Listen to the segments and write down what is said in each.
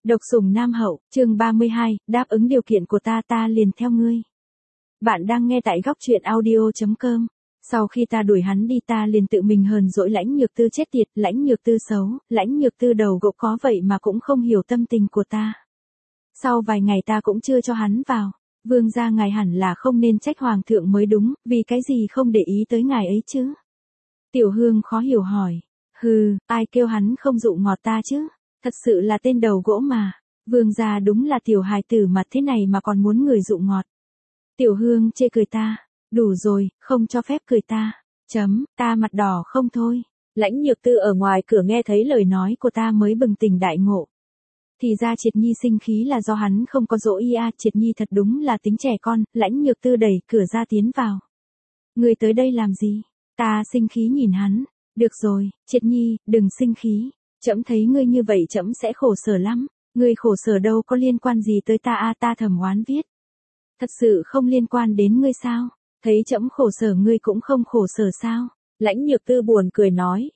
Độc sủng nam hậu, chương 32, đáp ứng điều kiện của ta liền theo ngươi. Bạn đang nghe tại góc truyện audio.com. Sau khi ta đuổi hắn đi ta liền tự mình hờn dỗi Lãnh Nhược Tư chết tiệt, Lãnh Nhược Tư xấu, Lãnh Nhược Tư đầu gỗ có vậy mà cũng không hiểu tâm tình của ta. Sau vài ngày ta cũng chưa cho hắn vào. Vương gia ngài hẳn là không nên trách hoàng thượng mới đúng, vì cái gì không để ý tới ngài ấy chứ? Tiểu Hương khó hiểu hỏi. Ai kêu hắn không dụ ngọt ta chứ? Thật sự là tên đầu gỗ mà. Vương gia đúng là tiểu hài tử mà thế này mà còn muốn người dụ ngọt. Tiểu Hương chê cười ta. Đủ rồi, không cho phép cười ta. Ta mặt đỏ không thôi. Lãnh Nhược Tư ở ngoài cửa nghe thấy lời nói của ta mới bừng tỉnh đại ngộ. Thì ra Triệt Nhi sinh khí là do hắn không có dỗ ia, Triệt Nhi thật đúng là tính trẻ con. Lãnh Nhược Tư đẩy cửa ra tiến vào. Người tới đây làm gì? Ta sinh khí nhìn hắn. Được rồi, Triệt Nhi, đừng sinh khí. Trẫm thấy ngươi như vậy trẫm sẽ khổ sở lắm. Ngươi khổ sở đâu có liên quan gì tới ta a, ta thầm oán viết. Thật sự không liên quan đến ngươi sao? Thấy trẫm khổ sở ngươi cũng không khổ sở sao? Lãnh Nhược Tư buồn cười nói.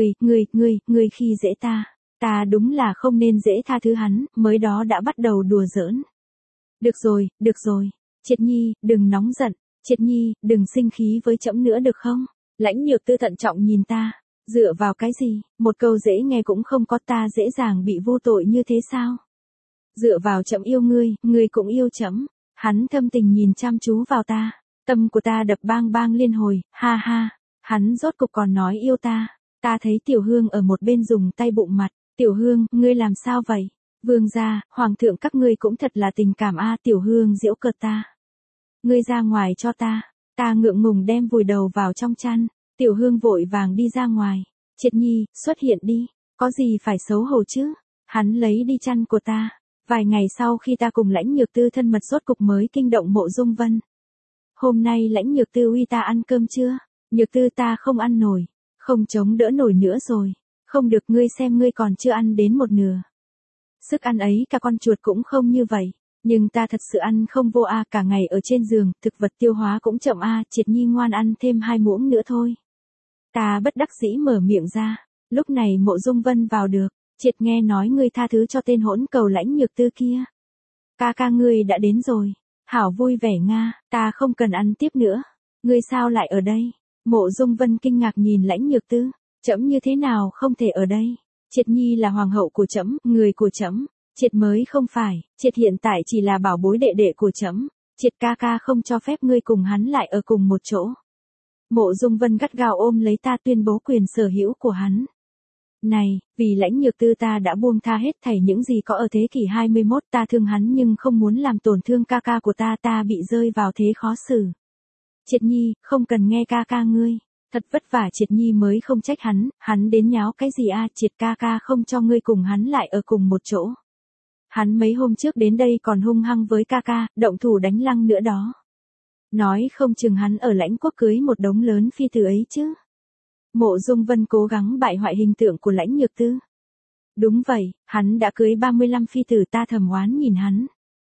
Ngươi khi dễ ta. Ta đúng là không nên dễ tha thứ hắn, mới đó đã bắt đầu đùa giỡn. Được rồi. Triệt Nhi, đừng nóng giận. Triệt Nhi, đừng sinh khí với trẫm nữa được không? Lãnh Nhược Tư thận trọng nhìn ta. Dựa vào cái gì, một câu dễ nghe cũng không có, ta dễ dàng bị vô tội như thế sao? Dựa vào trẫm yêu ngươi, ngươi cũng yêu trẫm. Hắn thâm tình nhìn chăm chú vào ta, tâm của ta đập bang bang liên hồi, ha ha. Hắn rốt cục còn nói yêu ta. Ta thấy Tiểu Hương ở một bên dùng tay bụng mặt. Tiểu Hương, ngươi làm sao vậy? Vương gia, hoàng thượng các ngươi cũng thật là tình cảm a. Tiểu Hương giễu cợt ta. Ngươi ra ngoài cho ta. Ta ngượng ngùng đem vùi đầu vào trong chăn. Tiểu Hương vội vàng đi ra ngoài. Triệt Nhi, xuất hiện đi. Có gì phải xấu hổ chứ? Hắn lấy đi chăn của ta. Vài ngày sau khi ta cùng Lãnh Nhược Tư thân mật rốt cục mới kinh động Mộ Dung Vân. Hôm nay Lãnh Nhược Tư uy ta ăn cơm chưa? Nhược Tư ta không ăn nổi. Không chống đỡ nổi nữa rồi. Không được, ngươi xem ngươi còn chưa ăn đến một nửa. Sức ăn ấy cả con chuột cũng không như vậy. Nhưng ta thật sự ăn không vô a, cả ngày ở trên giường, thực vật tiêu hóa cũng chậm a. Triệt Nhi ngoan ăn thêm 2 muỗng nữa thôi. Ta bất đắc dĩ mở miệng ra. Lúc này Mộ Dung Vân vào được. Triệt nghe nói ngươi tha thứ cho tên hỗn cầu Lãnh Nhược Tư kia. Ca ngươi đã đến rồi. Hảo vui vẻ nga, ta không cần ăn tiếp nữa. Ngươi sao lại ở đây? Mộ Dung Vân kinh ngạc nhìn Lãnh Nhược Tư. Trẫm như thế nào không thể ở đây? Triệt Nhi là hoàng hậu của trẫm, người của trẫm. Triệt mới không phải, Triệt hiện tại chỉ là bảo bối đệ đệ của trẫm. Triệt ca không cho phép ngươi cùng hắn lại ở cùng một chỗ. Mộ Dung Vân gắt gao ôm lấy ta tuyên bố quyền sở hữu của hắn. Này, vì Lãnh Nhược Tư ta đã buông tha hết thảy những gì có ở thế kỷ 21, ta thương hắn nhưng không muốn làm tổn thương ca của ta bị rơi vào thế khó xử. Triệt Nhi, không cần nghe ca ngươi. Thật vất vả Triệt Nhi mới không trách hắn đến nháo cái gì a? Triệt ca không cho ngươi cùng hắn lại ở cùng một chỗ. Hắn mấy hôm trước đến đây còn hung hăng với ca, động thủ đánh Lăng nữa đó. Nói không chừng hắn ở Lãnh Quốc cưới một đống lớn phi tử ấy chứ. Mộ Dung Vân cố gắng bại hoại hình tượng của Lãnh Nhược Tư. Đúng vậy, hắn đã cưới 35 phi tử, ta thầm oán nhìn hắn.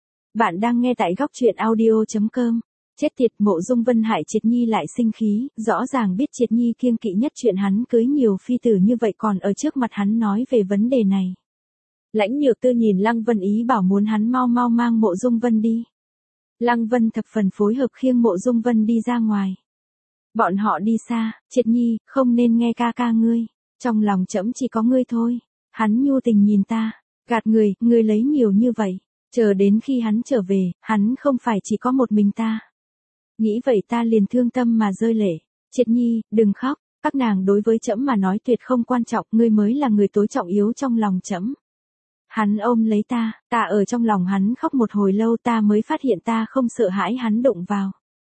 Bạn đang nghe tại góc truyện audio.com. Chết tiệt, Mộ Dung Vân hại Triệt Nhi lại sinh khí, rõ ràng biết Triệt Nhi kiêng kỵ nhất chuyện hắn cưới nhiều phi tử như vậy còn ở trước mặt hắn nói về vấn đề này. Lãnh Nhược Tư nhìn Lăng Vân ý bảo muốn hắn mau mang Mộ Dung Vân đi. Lăng Vân thập phần phối hợp khiêng Mộ Dung Vân đi ra ngoài. Bọn họ đi xa. Triệt Nhi, không nên nghe ca ngươi. Trong lòng trẫm chỉ có ngươi thôi. Hắn nhu tình nhìn ta. Gạt ngươi lấy nhiều như vậy. Chờ đến khi hắn trở về, hắn không phải chỉ có một mình ta. Nghĩ vậy ta liền thương tâm mà rơi lệ. Triệt Nhi, đừng khóc. Các nàng đối với trẫm mà nói tuyệt không quan trọng. Ngươi mới là người tối trọng yếu trong lòng trẫm. Hắn ôm lấy ta ở trong lòng hắn khóc một hồi lâu ta mới phát hiện ta không sợ hãi hắn đụng vào.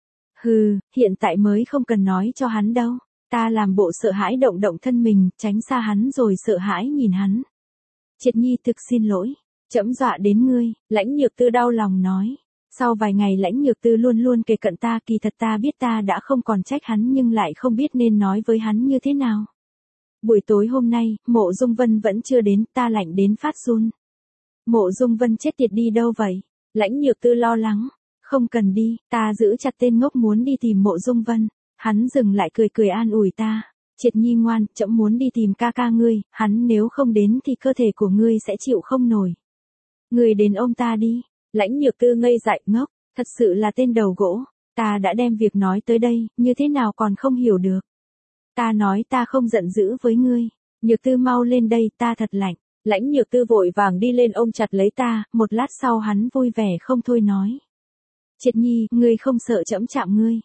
Hiện tại mới không cần nói cho hắn đâu. Ta làm bộ sợ hãi động thân mình, tránh xa hắn rồi sợ hãi nhìn hắn. Triệt Nhi thực xin lỗi. Trẫm dọa đến ngươi, Lãnh Nhược Tư đau lòng nói. Sau vài ngày Lãnh Nhược Tư luôn kề cận ta, kỳ thật ta biết ta đã không còn trách hắn nhưng lại không biết nên nói với hắn như thế nào. Buổi tối hôm nay, Mộ Dung Vân vẫn chưa đến, ta lạnh đến phát run. Mộ Dung Vân chết tiệt đi đâu vậy? Lãnh Nhược Tư lo lắng. Không cần đi, ta giữ chặt tên ngốc muốn đi tìm Mộ Dung Vân. Hắn dừng lại cười an ủi ta. Triệt Nhi ngoan, trẫm muốn đi tìm ca ngươi, hắn nếu không đến thì cơ thể của ngươi sẽ chịu không nổi. Người đến ôm ta đi. Lãnh Nhược Tư ngây dại ngốc, thật sự là tên đầu gỗ. Ta đã đem việc nói tới đây, như thế nào còn không hiểu được. Ta nói ta không giận dữ với ngươi. Nhược Tư mau lên đây, ta thật lạnh. Lãnh Nhược Tư vội vàng đi lên ôm chặt lấy ta, một lát sau hắn vui vẻ không thôi nói. Triệt Nhi, ngươi không sợ trẫm chạm ngươi.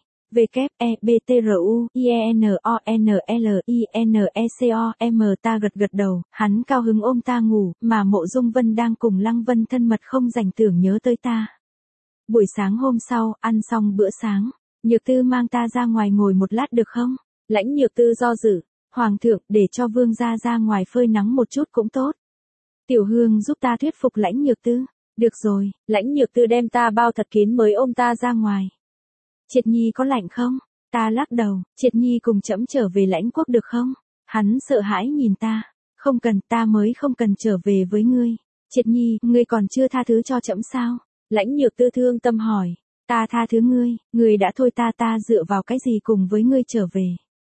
W-E-B-T-R-U-I-E-N-O-N-L-I-N-E-C-O-M ta gật đầu, hắn cao hứng ôm ta ngủ, mà Mộ Dung Vân đang cùng Lăng Vân thân mật không rảnh tưởng nhớ tới ta. Buổi sáng hôm sau, ăn xong bữa sáng, Nhược Tư mang ta ra ngoài ngồi một lát được không? Lãnh Nhược Tư do dự, Hoàng thượng để cho vương gia ra ngoài phơi nắng một chút cũng tốt. Tiểu Hương giúp ta thuyết phục Lãnh Nhược Tư. Được rồi, Lãnh Nhược Tư đem ta bao thật kín mới ôm ta ra ngoài. Triệt Nhi có lạnh không? Ta lắc đầu, Triệt Nhi cùng trẫm trở về Lãnh quốc được không? Hắn sợ hãi nhìn ta. Không cần, ta mới không cần trở về với ngươi. Triệt Nhi, ngươi còn chưa tha thứ cho trẫm sao? Lãnh Nhược Tư thương tâm hỏi. Ta tha thứ ngươi đã thôi ta dựa vào cái gì cùng với ngươi trở về.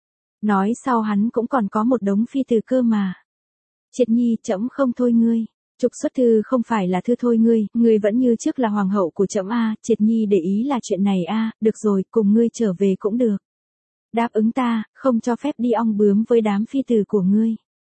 Nói sau hắn cũng còn có một đống phi từ cơ mà. Triệt Nhi, trẫm không thôi ngươi. Trục xuất thư không phải là thư thôi ngươi vẫn như trước là hoàng hậu của trẫm a. Triệt Nhi để ý là chuyện này a. Được rồi, cùng ngươi trở về cũng được. Đáp ứng ta, không cho phép đi ong bướm với đám phi tử của ngươi.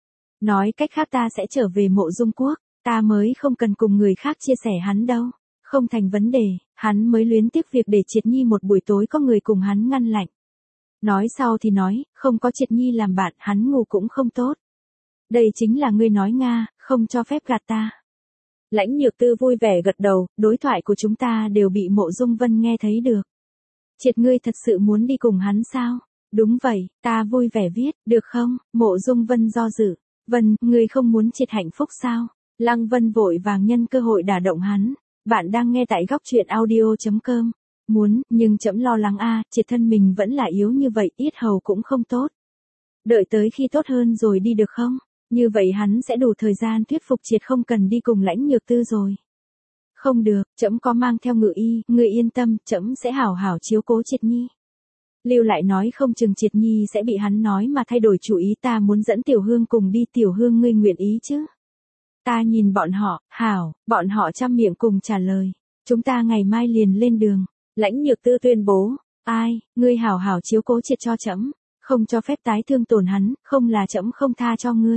Nói cách khác ta sẽ trở về Mộ Dung quốc, ta mới không cần cùng người khác chia sẻ hắn đâu. Không thành vấn đề, hắn mới luyến tiếc việc để Triệt Nhi một buổi tối có người cùng hắn ngăn lạnh. Nói sau thì nói, không có Triệt Nhi làm bạn, hắn ngủ cũng không tốt. Đây chính là ngươi nói Nga, không cho phép gạt ta. Lãnh Nhược Tư vui vẻ gật đầu, đối thoại của chúng ta đều bị Mộ Dung Vân nghe thấy được. Triệt, ngươi thật sự muốn đi cùng hắn sao? Đúng vậy, ta vui vẻ viết, được không? Mộ Dung Vân do dự. Vân, ngươi không muốn Triệt hạnh phúc sao? Lăng Vân vội vàng nhân cơ hội đả động hắn. Bạn đang nghe tại góc truyện audio.com. Muốn, nhưng trẫm lo lắng a, Triệt thân mình vẫn là yếu như vậy, yết hầu cũng không tốt. Đợi tới khi tốt hơn rồi đi được không? Như vậy hắn sẽ đủ thời gian thuyết phục Triệt không cần đi cùng Lãnh Nhược Tư rồi. Không được, trẫm có mang theo ngự y, ngươi yên tâm, trẫm sẽ hảo hảo chiếu cố Triệt Nhi. Lưu lại nói không chừng Triệt Nhi sẽ bị hắn nói mà thay đổi chủ ý, ta muốn dẫn Tiểu Hương cùng đi, Tiểu Hương ngươi nguyện ý chứ? Ta nhìn bọn họ, hảo, bọn họ chăm miệng cùng trả lời. Chúng ta ngày mai liền lên đường. Lãnh Nhược Tư tuyên bố, ai, ngươi hảo hảo chiếu cố Triệt cho trẫm, không cho phép tái thương tổn hắn, không là trẫm không tha cho ngươi.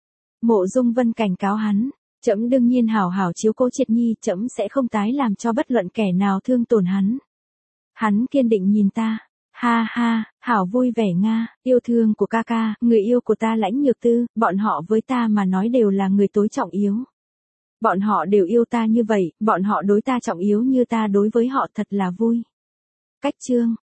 Mộ Dung Vân cảnh cáo hắn, trẫm đương nhiên hảo hảo chiếu cố Triệt Nhi, trẫm sẽ không tái làm cho bất luận kẻ nào thương tổn hắn. Hắn kiên định nhìn ta, ha ha, hảo vui vẻ Nga, yêu thương của ca ca, người yêu của ta Lãnh Nhược Tư, bọn họ với ta mà nói đều là người tối trọng yếu. Bọn họ đều yêu ta như vậy, bọn họ đối ta trọng yếu như ta đối với họ, thật là vui. Cách chương